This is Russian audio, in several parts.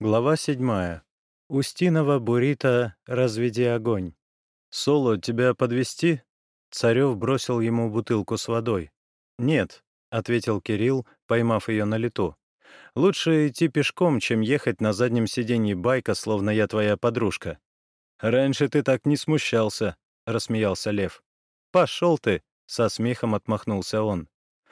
Глава 7. Устинова буррито «Разведи огонь». «Соло, тебя подвезти?» Царев бросил ему бутылку с водой. «Нет», — ответил Кирилл, поймав ее на лету. «Лучше идти пешком, чем ехать на заднем сиденье байка, словно я твоя подружка». «Раньше ты так не смущался», — рассмеялся Лев. «Пошел ты», — со смехом отмахнулся он.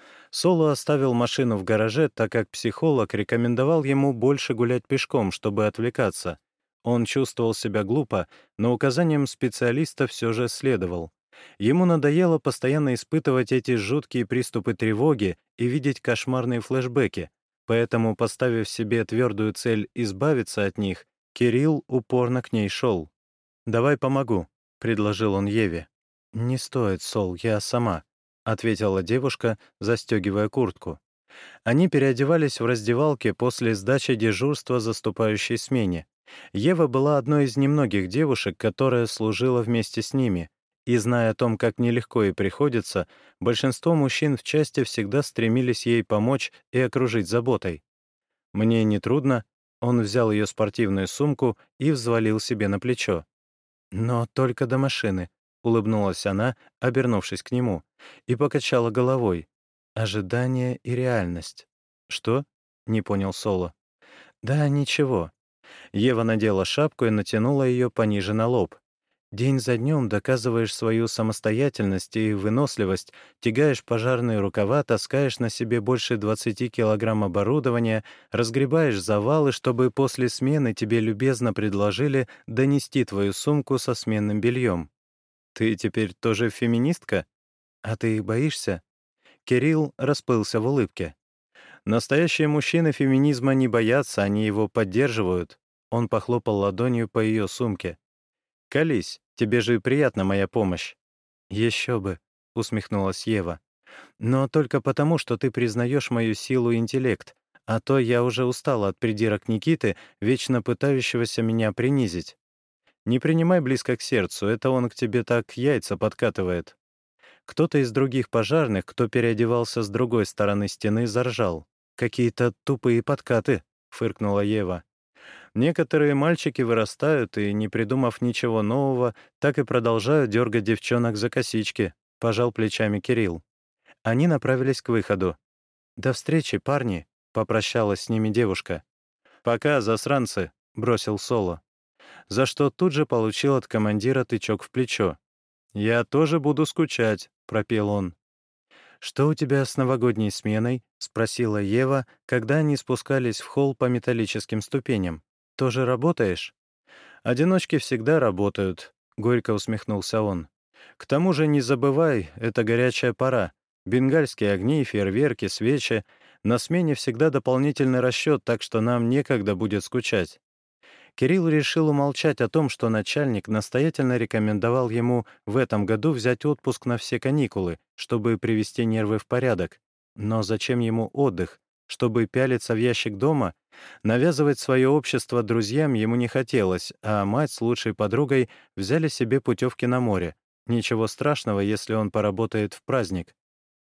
Соло оставил машину в гараже, так как психолог рекомендовал ему больше гулять пешком, чтобы отвлекаться. Он чувствовал себя глупо, но указаниям специалиста все же следовал. Ему надоело постоянно испытывать эти жуткие приступы тревоги и видеть кошмарные флешбеки, поэтому, поставив себе твердую цель избавиться от них, Кирилл упорно к ней шел. «Давай помогу», — предложил он Еве. «Не стоит, Сол, я сама», — ответила девушка, застегивая куртку. Они переодевались в раздевалке после сдачи дежурства заступающей смене. Ева была одной из немногих девушек, которая служила вместе с ними, и, зная о том, как нелегко ей приходится, большинство мужчин в части всегда стремились ей помочь и окружить заботой. «Мне не трудно», — он взял ее спортивную сумку и взвалил себе на плечо. «Но только до машины», — улыбнулась она, обернувшись к нему, и покачала головой. Ожидание и реальность. «Что?» — не понял Соло. «Да ничего». Ева надела шапку и натянула ее пониже на лоб. День за днем доказываешь свою самостоятельность и выносливость, тягаешь пожарные рукава, таскаешь на себе больше 20 килограмм оборудования, разгребаешь завалы, чтобы после смены тебе любезно предложили донести твою сумку со сменным бельем. Ты теперь тоже феминистка? А ты боишься? Кирилл расплылся в улыбке. Настоящие мужчины феминизма не боятся, они его поддерживают. Он похлопал ладонью по ее сумке. «Колись, тебе же приятна моя помощь». «Еще бы», — усмехнулась Ева. «Но только потому, что ты признаешь мою силу и интеллект, а то я уже устала от придирок Никиты, вечно пытающегося меня принизить. Не принимай близко к сердцу, это он к тебе так яйца подкатывает». Кто-то из других пожарных, кто переодевался с другой стороны стены, заржал. «Какие-то тупые подкаты», — фыркнула Ева. Некоторые мальчики вырастают и, не придумав ничего нового, так и продолжают дергать девчонок за косички, — пожал плечами Кирилл. Они направились к выходу. «До встречи, парни», — попрощалась с ними девушка. «Пока, засранцы», — бросил Соло, за что тут же получил от командира тычок в плечо. «Я тоже буду скучать», — пропел он. «Что у тебя с новогодней сменой?» — спросила Ева, когда они спускались в холл по металлическим ступеням. «Тоже работаешь?» «Одиночки всегда работают», — горько усмехнулся он. «К тому же не забывай, это горячая пора. Бенгальские огни, фейерверки, свечи. На смене всегда дополнительный расчет, так что нам некогда будет скучать». Кирилл решил умолчать о том, что начальник настоятельно рекомендовал ему в этом году взять отпуск на все каникулы, чтобы привести нервы в порядок. Но зачем ему отдых? Чтобы пялиться в ящик дома? Навязывать свое общество друзьям ему не хотелось, а мать с лучшей подругой взяли себе путевки на море. Ничего страшного, если он поработает в праздник.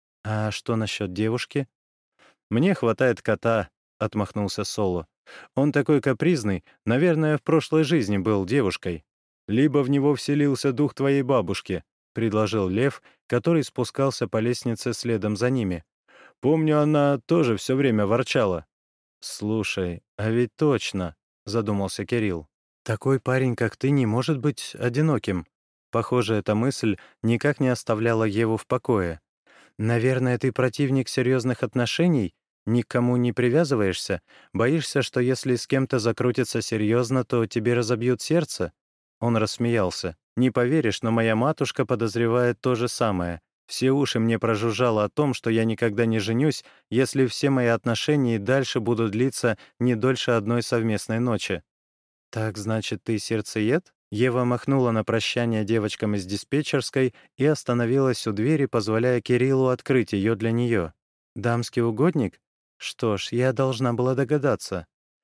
«А что насчет девушки?» «Мне хватает кота», — отмахнулся Соло. «Он такой капризный, наверное, в прошлой жизни был девушкой. Либо в него вселился дух твоей бабушки», — предложил Лев, который спускался по лестнице следом за ними. «Помню, она тоже все время ворчала». «Слушай, а ведь точно», — задумался Кирилл. «Такой парень, как ты, не может быть одиноким». Похоже, эта мысль никак не оставляла Еву в покое. «Наверное, ты противник серьезных отношений? Никому не привязываешься? Боишься, что если с кем-то закрутиться серьезно, то тебе разобьют сердце?» Он рассмеялся. «Не поверишь, но моя матушка подозревает то же самое. Все уши мне прожужжало о том, что я никогда не женюсь, если все мои отношения и дальше будут длиться не дольше одной совместной ночи». «Так, значит, ты сердцеед?» Ева махнула на прощание девочкам из диспетчерской и остановилась у двери, позволяя Кириллу открыть ее для нее. «Дамский угодник? Что ж, я должна была догадаться».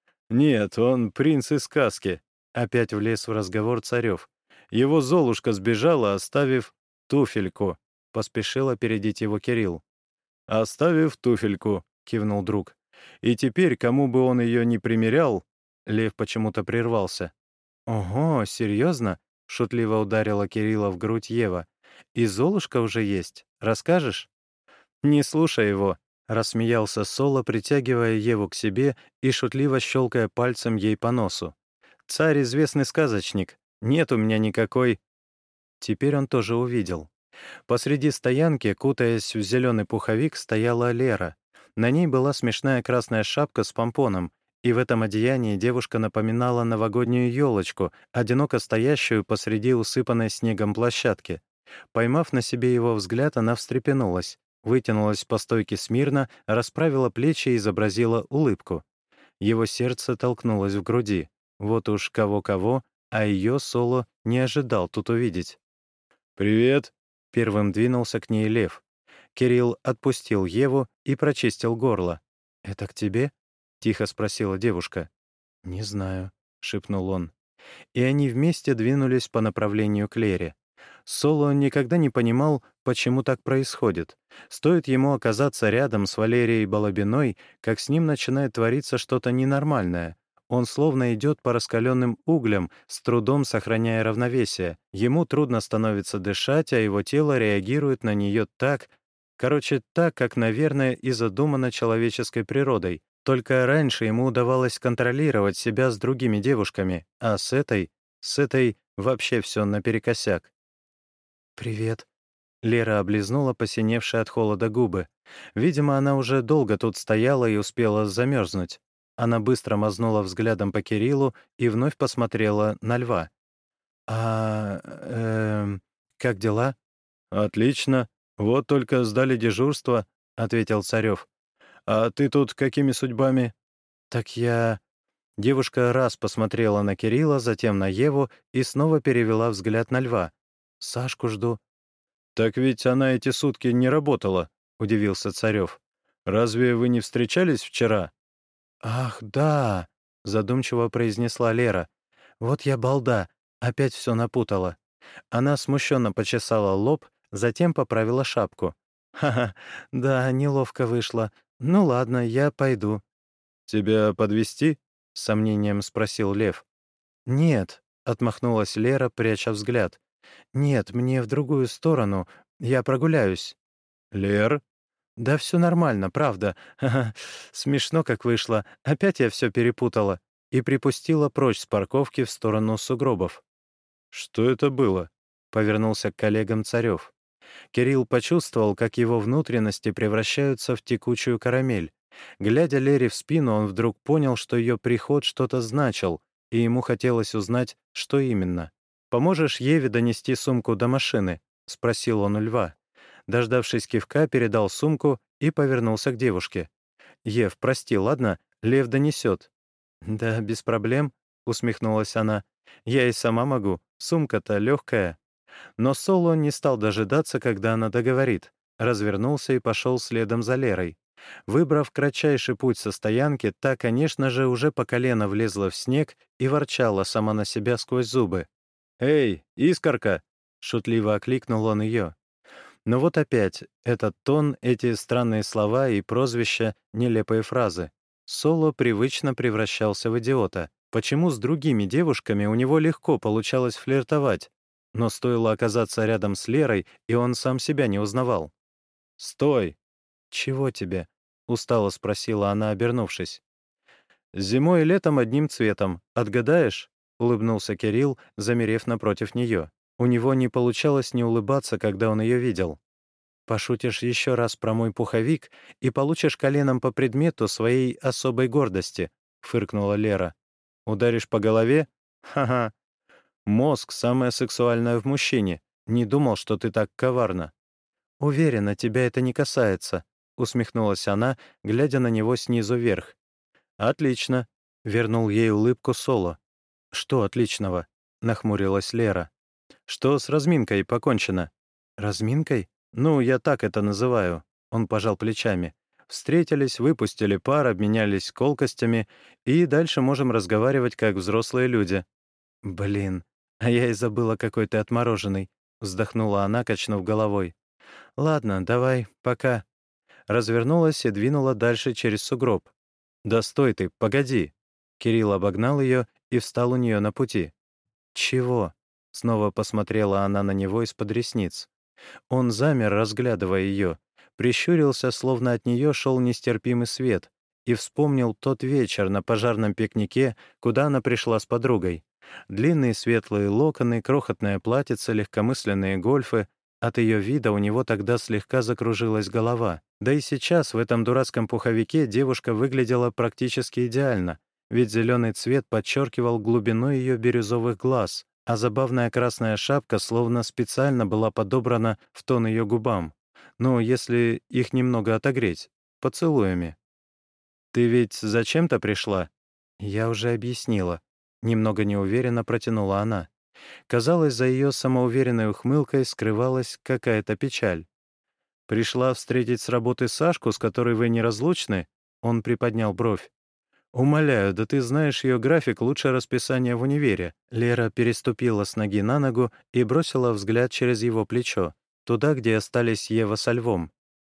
«Нет, он принц из сказки», — опять влез в разговор Царев. «Его Золушка сбежала, оставив туфельку», — поспешил опередить его Кирилл. «Оставив туфельку», — кивнул друг. «И теперь, кому бы он ее ни примерял, Лев почему-то прервался. «Ого, серьезно?» — шутливо ударила Кирилла в грудь Ева. «И Золушка уже есть. Расскажешь?» «Не слушай его», — рассмеялся Соло, притягивая Еву к себе и шутливо щелкая пальцем ей по носу. «Царь — известный сказочник. Нет у меня никакой...» Теперь он тоже увидел. Посреди стоянки, кутаясь в зеленый пуховик, стояла Лера. На ней была смешная красная шапка с помпоном, и в этом одеянии девушка напоминала новогоднюю елочку, одиноко стоящую посреди усыпанной снегом площадки. Поймав на себе его взгляд, она встрепенулась, вытянулась по стойке смирно, расправила плечи и изобразила улыбку. Его сердце толкнулось в груди. Вот уж кого-кого, а ее Соло не ожидал тут увидеть. «Привет!» — первым двинулся к ней Лев. Кирилл отпустил Еву и прочистил горло. «Это к тебе?» — тихо спросила девушка. «Не знаю», — шепнул он. И они вместе двинулись по направлению к Лере. Соло никогда не понимал, почему так происходит. Стоит ему оказаться рядом с Валерией Балабиной, как с ним начинает твориться что-то ненормальное. Он словно идет по раскаленным углям, с трудом сохраняя равновесие. Ему трудно становится дышать, а его тело реагирует на нее так, так, как, наверное, и задумано человеческой природой. Только раньше ему удавалось контролировать себя с другими девушками, а с этой вообще все наперекосяк. «Привет». Лера облизнула посиневшие от холода губы. Видимо, она уже долго тут стояла и успела замерзнуть. Она быстро мазнула взглядом по Кириллу и вновь посмотрела на Льва. «А... как дела?» «Отлично. Вот только сдали дежурство», — ответил Царев. «А ты тут какими судьбами?» «Так я...» Девушка раз посмотрела на Кирилла, затем на Еву и снова перевела взгляд на Льва. «Сашку жду». «Так ведь она эти сутки не работала», — удивился Царев. «Разве вы не встречались вчера?» «Ах, да», — задумчиво произнесла Лера. «Вот я балда, опять все напутала». Она смущенно почесала лоб, затем поправила шапку. «Ха-ха, да, неловко вышло. Ну ладно, я пойду». «Тебя подвезти?» — с сомнением спросил Лев. «Нет», — отмахнулась Лера, пряча взгляд. «Нет, мне в другую сторону. Я прогуляюсь». «Лер?» «Да все нормально, правда. Ха-ха. Смешно, как вышло. Опять я все перепутала». И припустила прочь с парковки в сторону сугробов. «Что это было?» — повернулся к коллегам Царев. Кирилл почувствовал, как его внутренности превращаются в текучую карамель. Глядя Лере в спину, он вдруг понял, что ее приход что-то значил, и ему хотелось узнать, что именно. «Поможешь Еве донести сумку до машины?» — спросил он у Льва. Дождавшись кивка, передал сумку и повернулся к девушке. «Ев, прости, ладно? Лев донесет». «Да, без проблем», — усмехнулась она. «Я и сама могу. Сумка-то легкая». Но Соло не стал дожидаться, когда она договорит. Развернулся и пошел следом за Лерой. Выбрав кратчайший путь со стоянки, та, конечно же, уже по колено влезла в снег и ворчала сама на себя сквозь зубы. «Эй, искорка!» — шутливо окликнул он ее. Но вот опять этот тон, эти странные слова и прозвища, нелепые фразы. Соло привычно превращался в идиота. Почему с другими девушками у него легко получалось флиртовать? Но стоило оказаться рядом с Лерой, и он сам себя не узнавал. «Стой!» «Чего тебе?» — устало спросила она, обернувшись. «Зимой и летом одним цветом. Отгадаешь?» — улыбнулся Кирилл, замерев напротив нее. У него не получалось не улыбаться, когда он ее видел. «Пошутишь еще раз про мой пуховик и получишь коленом по предмету своей особой гордости», — фыркнула Лера. «Ударишь по голове? Ха-ха. Мозг — самое сексуальное в мужчине. Не думал, что ты так коварна». «Уверена, тебя это не касается», — усмехнулась она, глядя на него снизу вверх. «Отлично», — вернул ей улыбку Соло. «Что отличного?» — нахмурилась Лера. «Что с разминкой покончено?» «Разминкой? Ну, я так это называю». Он пожал плечами. «Встретились, выпустили пар, обменялись колкостями, и дальше можем разговаривать как взрослые люди». «Блин, а я и забыла, какой ты отмороженный», — вздохнула она, качнув головой. «Ладно, давай, пока». Развернулась и двинула дальше через сугроб. «Да стой ты, погоди!» Кирилл обогнал ее и встал у нее на пути. «Чего?» — снова посмотрела она на него из-под ресниц. Он замер, разглядывая ее, прищурился, словно от нее шел нестерпимый свет, и вспомнил тот вечер на пожарном пикнике, куда она пришла с подругой. Длинные светлые локоны, крохотное платьице, легкомысленные гольфы. От ее вида у него тогда слегка закружилась голова. Да и сейчас в этом дурацком пуховике девушка выглядела практически идеально, ведь зеленый цвет подчеркивал глубину ее бирюзовых глаз, а забавная красная шапка словно специально была подобрана в тон ее губам. Ну, если их немного отогреть, поцелуями. «Ты ведь зачем-то пришла?» «Я уже объяснила». Немного неуверенно протянула она. Казалось, за ее самоуверенной ухмылкой скрывалась какая-то печаль. «Пришла встретить с работы Сашку, с которой вы неразлучны?» Он приподнял бровь. «Умоляю, да ты знаешь ее график лучше расписания в универе». Лера переступила с ноги на ногу и бросила взгляд через его плечо, туда, где остались Ева со львом.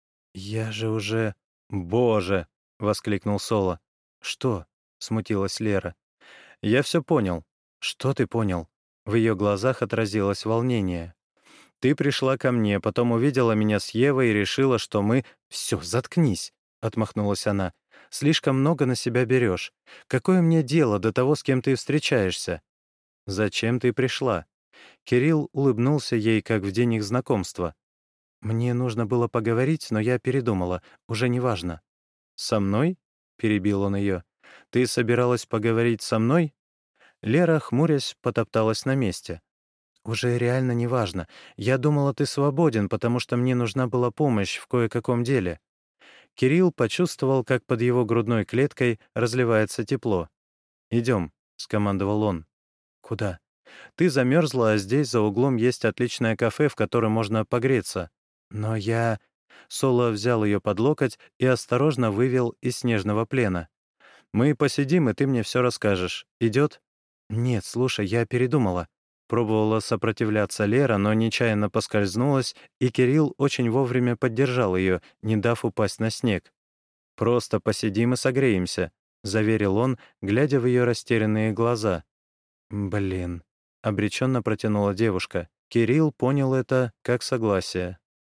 «Я же уже...» «Боже!» — воскликнул Соло. «Что?» — смутилась Лера. «Я все понял». «Что ты понял?» В ее глазах отразилось волнение. «Ты пришла ко мне, потом увидела меня с Евой и решила, что мы...» «Все, заткнись!» — отмахнулась она. «Слишком много на себя берешь. Какое мне дело до того, с кем ты встречаешься?» «Зачем ты пришла?» Кирилл улыбнулся ей, как в день их знакомства. «Мне нужно было поговорить, но я передумала. Уже не важно». «Со мной?» — перебил он ее. «Ты собиралась поговорить со мной?» Лера, хмурясь, потопталась на месте. «Уже реально не важно. Я думала, ты свободен, потому что мне нужна была помощь в кое-каком деле». Кирилл почувствовал, как под его грудной клеткой разливается тепло. «Идем», — скомандовал он. «Куда?» «Ты замерзла, а здесь за углом есть отличное кафе, в котором можно погреться». «Но я...» Соло взял ее под локоть и осторожно вывел из снежного плена. «Мы посидим, и ты мне все расскажешь. Идет?» «Нет, слушай, я передумала». Пробовала сопротивляться Лера, но нечаянно поскользнулась, и Кирилл очень вовремя поддержал ее, не дав упасть на снег. «Просто посидим и согреемся», — заверил он, глядя в ее растерянные глаза. «Блин», — обреченно протянула девушка. Кирилл понял это как согласие.